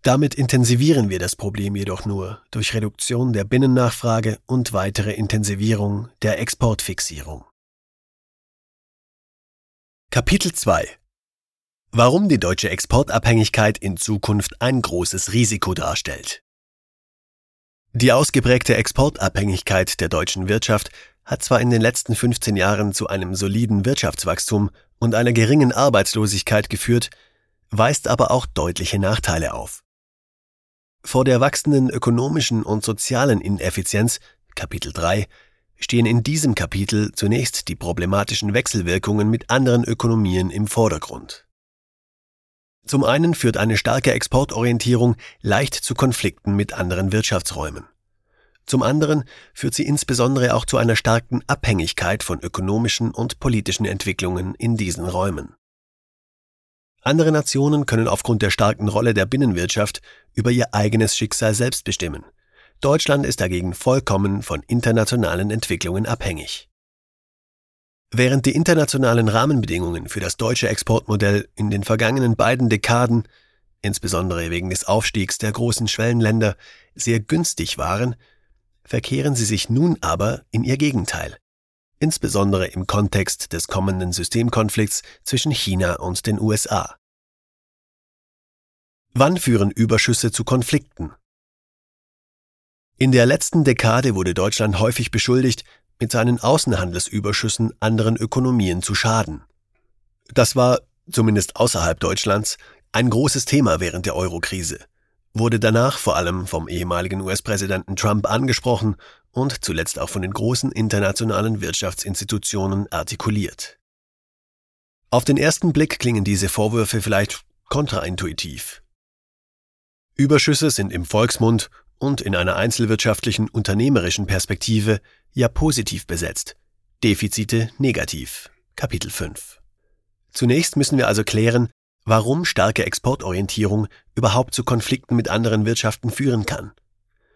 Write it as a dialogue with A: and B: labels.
A: Damit intensivieren wir das Problem jedoch nur durch Reduktion der Binnennachfrage und weitere Intensivierung der Exportfixierung. Kapitel 2: Warum die deutsche Exportabhängigkeit in Zukunft ein großes Risiko darstellt. Die ausgeprägte Exportabhängigkeit der deutschen Wirtschaft hat zwar in den letzten 15 Jahren zu einem soliden Wirtschaftswachstum und einer geringen Arbeitslosigkeit geführt, weist aber auch deutliche Nachteile auf. Vor der wachsenden ökonomischen und sozialen Ineffizienz, Kapitel 3, stehen in diesem Kapitel zunächst die problematischen Wechselwirkungen mit anderen Ökonomien im Vordergrund. Zum einen führt eine starke Exportorientierung leicht zu Konflikten mit anderen Wirtschaftsräumen. Zum anderen führt sie insbesondere auch zu einer starken Abhängigkeit von ökonomischen und politischen Entwicklungen in diesen Räumen. Andere Nationen können aufgrund der starken Rolle der Binnenwirtschaft über ihr eigenes Schicksal selbst bestimmen. Deutschland ist dagegen vollkommen von internationalen Entwicklungen abhängig. Während die internationalen Rahmenbedingungen für das deutsche Exportmodell in den vergangenen beiden Dekaden, insbesondere wegen des Aufstiegs der großen Schwellenländer, sehr günstig waren, verkehren sie sich nun aber in ihr Gegenteil, insbesondere im Kontext des kommenden Systemkonflikts zwischen China und den USA. Wann führen Überschüsse zu Konflikten? In der letzten Dekade wurde Deutschland häufig beschuldigt, mit seinen Außenhandelsüberschüssen anderen Ökonomien zu schaden. Das war, zumindest außerhalb Deutschlands, ein großes Thema während der Euro-Krise, wurde danach vor allem vom ehemaligen US-Präsidenten Trump angesprochen und zuletzt auch von den großen internationalen Wirtschaftsinstitutionen artikuliert. Auf den ersten Blick klingen diese Vorwürfe vielleicht kontraintuitiv. Überschüsse sind im Volksmund und in einer einzelwirtschaftlichen unternehmerischen Perspektive ja positiv besetzt, Defizite negativ. Kapitel 5. Zunächst müssen wir also klären, warum starke Exportorientierung überhaupt zu Konflikten mit anderen Wirtschaften führen kann.